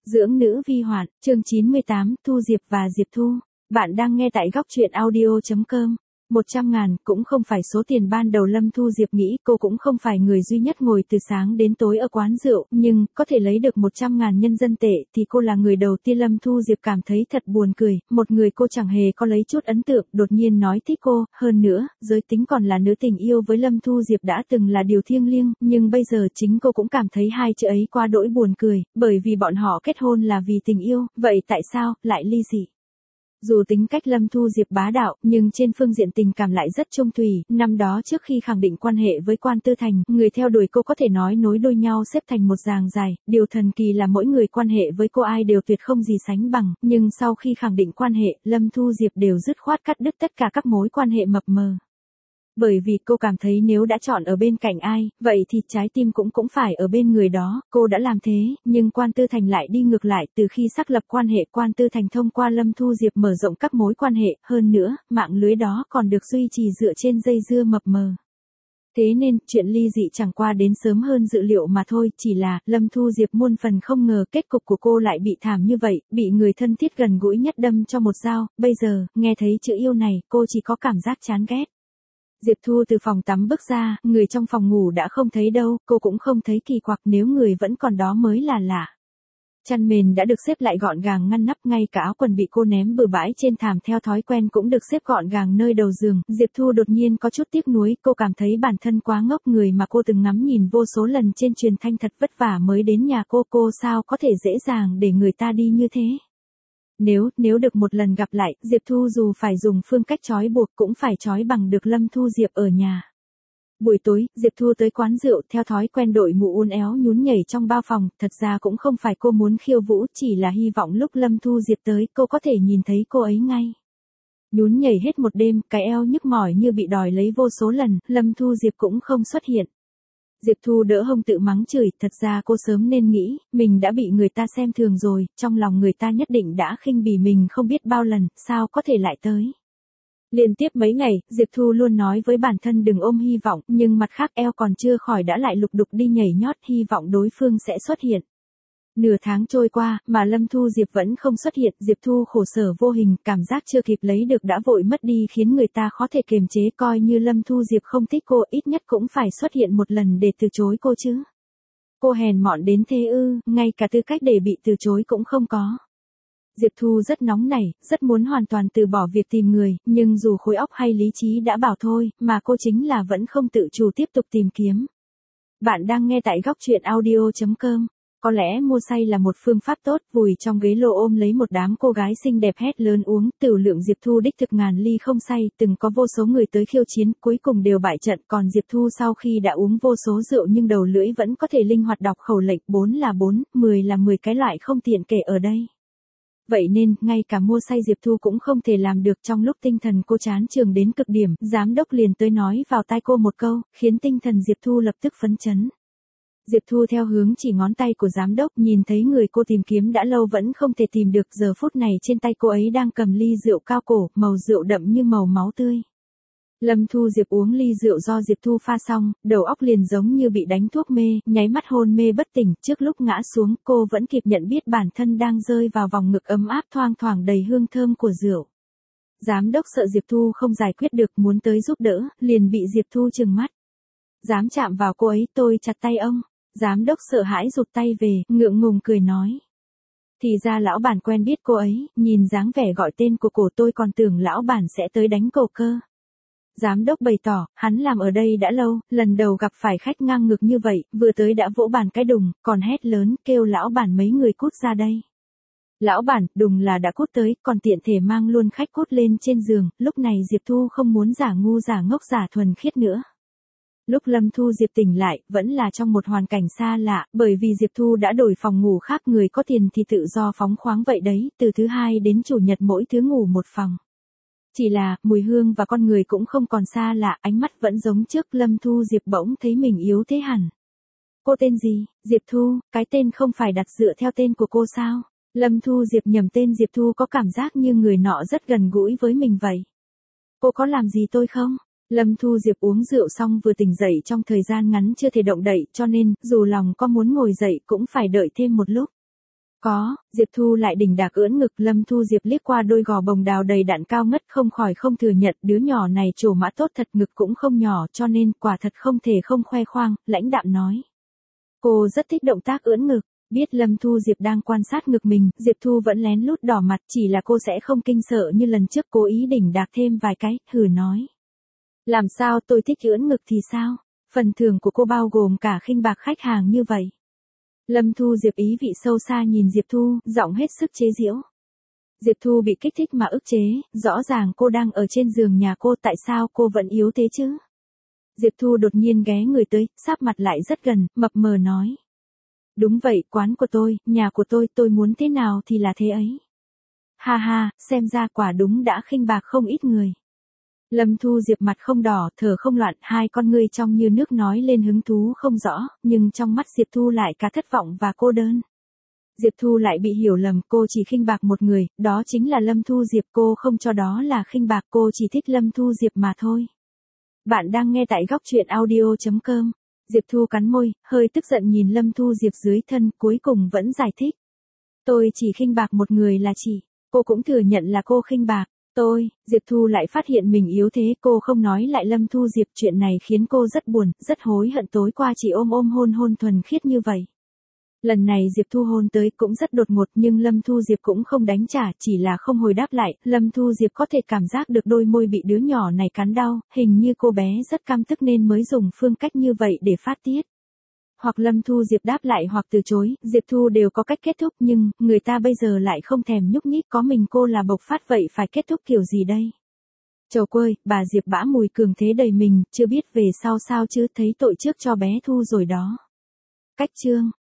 Dưỡng nữ vi hoạn, chương 98, Thu Diệp và Diệp Thu. Bạn đang nghe tại góc truyện audio.com. 100.000 cũng không phải số tiền ban đầu Lâm Thu Diệp nghĩ, cô cũng không phải người duy nhất ngồi từ sáng đến tối ở quán rượu, nhưng có thể lấy được 100.000 nhân dân tệ thì cô là người đầu tiên. Lâm Thu Diệp cảm thấy thật buồn cười, một người cô chẳng hề có lấy chút ấn tượng đột nhiên nói thích cô, hơn nữa, giới tính còn là nữ. Tình yêu với Lâm Thu Diệp đã từng là điều thiêng liêng, nhưng bây giờ chính cô cũng cảm thấy hai chữ ấy quá đỗi buồn cười, bởi vì bọn họ kết hôn là vì tình yêu, vậy tại sao lại ly dị? Dù tính cách Lâm Thu Diệp bá đạo, nhưng trên phương diện tình cảm lại rất chung thủy. Năm đó trước khi khẳng định quan hệ với Quan Tư Thành, người theo đuổi cô có thể nói nối đuôi nhau xếp thành một dhàng dài. Điều thần kỳ là mỗi người quan hệ với cô ai đều tuyệt không gì sánh bằng, nhưng sau khi khẳng định quan hệ, Lâm Thu Diệp đều dứt khoát cắt đứt tất cả các mối quan hệ mập mờ. Bởi vì cô cảm thấy nếu đã chọn ở bên cạnh ai, vậy thì trái tim cũng phải ở bên người đó. Cô đã làm thế, nhưng Quan Tư Thành lại đi ngược lại. Từ khi xác lập quan hệ, Quan Tư Thành thông qua Lâm Thu Diệp mở rộng các mối quan hệ, hơn nữa, mạng lưới đó còn được duy trì dựa trên dây dưa mập mờ. Thế nên, chuyện ly dị chẳng qua đến sớm hơn dự liệu mà thôi, chỉ là, Lâm Thu Diệp muôn phần không ngờ kết cục của cô lại bị thảm như vậy, bị người thân thiết gần gũi nhất đâm cho một dao. Bây giờ, nghe thấy chữ yêu này, cô chỉ có cảm giác chán ghét. Diệp Thu từ phòng tắm bước ra, người trong phòng ngủ đã không thấy đâu, cô cũng không thấy kỳ quặc, nếu người vẫn còn đó mới là lạ. Chăn mền đã được xếp lại gọn gàng ngăn nắp, ngay cả áo quần bị cô ném bừa bãi trên thảm theo thói quen cũng được xếp gọn gàng nơi đầu giường. Diệp Thu đột nhiên có chút tiếc nuối, cô cảm thấy bản thân quá ngốc, người mà cô từng ngắm nhìn vô số lần trên truyền thanh thật vất vả mới đến nhà cô sao có thể dễ dàng để người ta đi như thế. Nếu được một lần gặp lại, Diệp Thu dù phải dùng phương cách trói buộc cũng phải trói bằng được Lâm Thu Diệp ở nhà. Buổi tối, Diệp Thu tới quán rượu, theo thói quen đội mũ uốn éo nhún nhảy trong bao phòng, thật ra cũng không phải cô muốn khiêu vũ, chỉ là hy vọng lúc Lâm Thu Diệp tới, cô có thể nhìn thấy cô ấy ngay. Nhún nhảy hết một đêm, cái eo nhức mỏi như bị đòi lấy vô số lần, Lâm Thu Diệp cũng không xuất hiện. Diệp Thu đỡ hông tự mắng chửi, thật ra cô sớm nên nghĩ, mình đã bị người ta xem thường rồi, trong lòng người ta nhất định đã khinh bỉ mình không biết bao lần, sao có thể lại tới. Liên tiếp mấy ngày, Diệp Thu luôn nói với bản thân đừng ôm hy vọng, nhưng mặt khác eo còn chưa khỏi đã lại lục đục đi nhảy nhót, hy vọng đối phương sẽ xuất hiện. Nửa tháng trôi qua, mà Lâm Thu Diệp vẫn không xuất hiện, Diệp Thu khổ sở vô hình, cảm giác chưa kịp lấy được đã vội mất đi khiến người ta khó thể kiềm chế, coi như Lâm Thu Diệp không thích cô, ít nhất cũng phải xuất hiện một lần để từ chối cô chứ. Cô hèn mọn đến thế ư, ngay cả tư cách để bị từ chối cũng không có. Diệp Thu rất nóng nảy, rất muốn hoàn toàn từ bỏ việc tìm người, nhưng dù khối óc hay lý trí đã bảo thôi, mà cô chính là vẫn không tự chủ tiếp tục tìm kiếm. Bạn đang nghe tại góc truyện audio.com. Có lẽ mua say là một phương pháp tốt, vùi trong ghế lô ôm lấy một đám cô gái xinh đẹp hét lớn uống, tửu lượng Diệp Thu đích thực ngàn ly không say, từng có vô số người tới khiêu chiến, cuối cùng đều bại trận, còn Diệp Thu sau khi đã uống vô số rượu nhưng đầu lưỡi vẫn có thể linh hoạt đọc khẩu lệnh, 4 là 4, 10 là 10, cái loại không tiện kể ở đây. Vậy nên, ngay cả mua say Diệp Thu cũng không thể làm được. Trong lúc tinh thần cô chán chường đến cực điểm, giám đốc liền tới nói vào tai cô một câu, khiến tinh thần Diệp Thu lập tức phấn chấn. Diệp Thu theo hướng chỉ ngón tay của giám đốc, nhìn thấy người cô tìm kiếm đã lâu vẫn không thể tìm được, giờ phút này trên tay cô ấy đang cầm ly rượu cao cổ, màu rượu đậm như màu máu tươi. Lâm Thu Diệp uống ly rượu do Diệp Thu pha xong, đầu óc liền giống như bị đánh thuốc mê, nháy mắt hôn mê bất tỉnh, trước lúc ngã xuống, cô vẫn kịp nhận biết bản thân đang rơi vào vòng ngực ấm áp thoang thoảng đầy hương thơm của rượu. Giám đốc sợ Diệp Thu không giải quyết được, muốn tới giúp đỡ, liền bị Diệp Thu trừng mắt. Dám chạm vào cô ấy, tôi chặt tay ông. Giám đốc sợ hãi rụt tay về, ngượng ngùng cười nói. Thì ra lão bản quen biết cô ấy, nhìn dáng vẻ gọi tên của cổ tôi còn tưởng lão bản sẽ tới đánh cổ cơ. Giám đốc bày tỏ, hắn làm ở đây đã lâu, lần đầu gặp phải khách ngang ngực như vậy, vừa tới đã vỗ bàn cái đùng, còn hét lớn, kêu lão bản mấy người cút ra đây. Lão bản, đùng là đã cút tới, còn tiện thể mang luôn khách cút lên trên giường, lúc này Diệp Thu không muốn giả ngu giả ngốc giả thuần khiết nữa. Lúc Lâm Thu Diệp tỉnh lại, vẫn là trong một hoàn cảnh xa lạ, bởi vì Diệp Thu đã đổi phòng ngủ khác, người có tiền thì tự do phóng khoáng vậy đấy, từ thứ hai đến chủ nhật mỗi thứ ngủ một phòng. Chỉ là, mùi hương và con người cũng không còn xa lạ, ánh mắt vẫn giống trước. Lâm Thu Diệp bỗng thấy mình yếu thế hẳn. Cô tên gì? Diệp Thu, cái tên không phải đặt dựa theo tên của cô sao? Lâm Thu Diệp nhầm tên Diệp Thu, có cảm giác như người nọ rất gần gũi với mình vậy. Cô có làm gì tôi không? Lâm Thu Diệp uống rượu xong vừa tỉnh dậy trong thời gian ngắn chưa thể động đậy, cho nên, dù lòng có muốn ngồi dậy cũng phải đợi thêm một lúc. Có, Diệp Thu lại đỉnh đạc ưỡn ngực. Lâm Thu Diệp liếc qua đôi gò bồng đào đầy đặn cao ngất không khỏi không thừa nhận đứa nhỏ này trổ mã tốt thật, ngực cũng không nhỏ cho nên quả thật không thể không khoe khoang, lãnh đạm nói. Cô rất thích động tác ưỡn ngực, biết Lâm Thu Diệp đang quan sát ngực mình, Diệp Thu vẫn lén lút đỏ mặt, chỉ là cô sẽ không kinh sợ như lần trước, cố ý đỉnh đạc thêm vài cái, hừ nói. Làm sao, tôi thích ưỡn ngực thì sao? Phần thưởng của cô bao gồm cả khinh bạc khách hàng như vậy. Lâm Thu Diệp ý vị sâu xa nhìn Diệp Thu, giọng hết sức chế giễu. Diệp Thu bị kích thích mà ức chế, rõ ràng cô đang ở trên giường nhà cô, tại sao cô vẫn yếu thế chứ? Diệp Thu đột nhiên ghé người tới, sáp mặt lại rất gần, mập mờ nói. Đúng vậy, quán của tôi, nhà của tôi muốn thế nào thì là thế ấy. Ha ha, xem ra quả đúng đã khinh bạc không ít người. Lâm Thu Diệp mặt không đỏ, thở không loạn, hai con ngươi trong như nước nói lên hứng thú không rõ, nhưng trong mắt Diệp Thu lại cả thất vọng và cô đơn. Diệp Thu lại bị hiểu lầm, cô chỉ khinh bạc một người, đó chính là Lâm Thu Diệp, cô không cho đó là khinh bạc, cô chỉ thích Lâm Thu Diệp mà thôi. Bạn đang nghe tại góc truyện audio.com. Diệp Thu cắn môi, hơi tức giận nhìn Lâm Thu Diệp dưới thân, cuối cùng vẫn giải thích. Tôi chỉ khinh bạc một người là chị, cô cũng thừa nhận là cô khinh bạc. Diệp Thu lại phát hiện mình yếu thế, cô không nói lại Lâm Thu Diệp, chuyện này khiến cô rất buồn, rất hối hận tối qua chỉ ôm hôn thuần khiết như vậy. Lần này Diệp Thu hôn tới cũng rất đột ngột, nhưng Lâm Thu Diệp cũng không đánh trả, chỉ là không hồi đáp lại. Lâm Thu Diệp có thể cảm giác được đôi môi bị đứa nhỏ này cắn đau, hình như cô bé rất căm tức nên mới dùng phương cách như vậy để phát tiết. Hoặc Lâm Thu Diệp đáp lại hoặc từ chối, Diệp Thu đều có cách kết thúc, nhưng người ta bây giờ lại không thèm nhúc nhích, có mình cô là bộc phát, vậy phải kết thúc kiểu gì đây? Chầu quơi, bà Diệp bã mùi cường thế đầy mình, chưa biết về sau sao chứ, thấy tội trước cho bé Thu rồi đó. Cách chương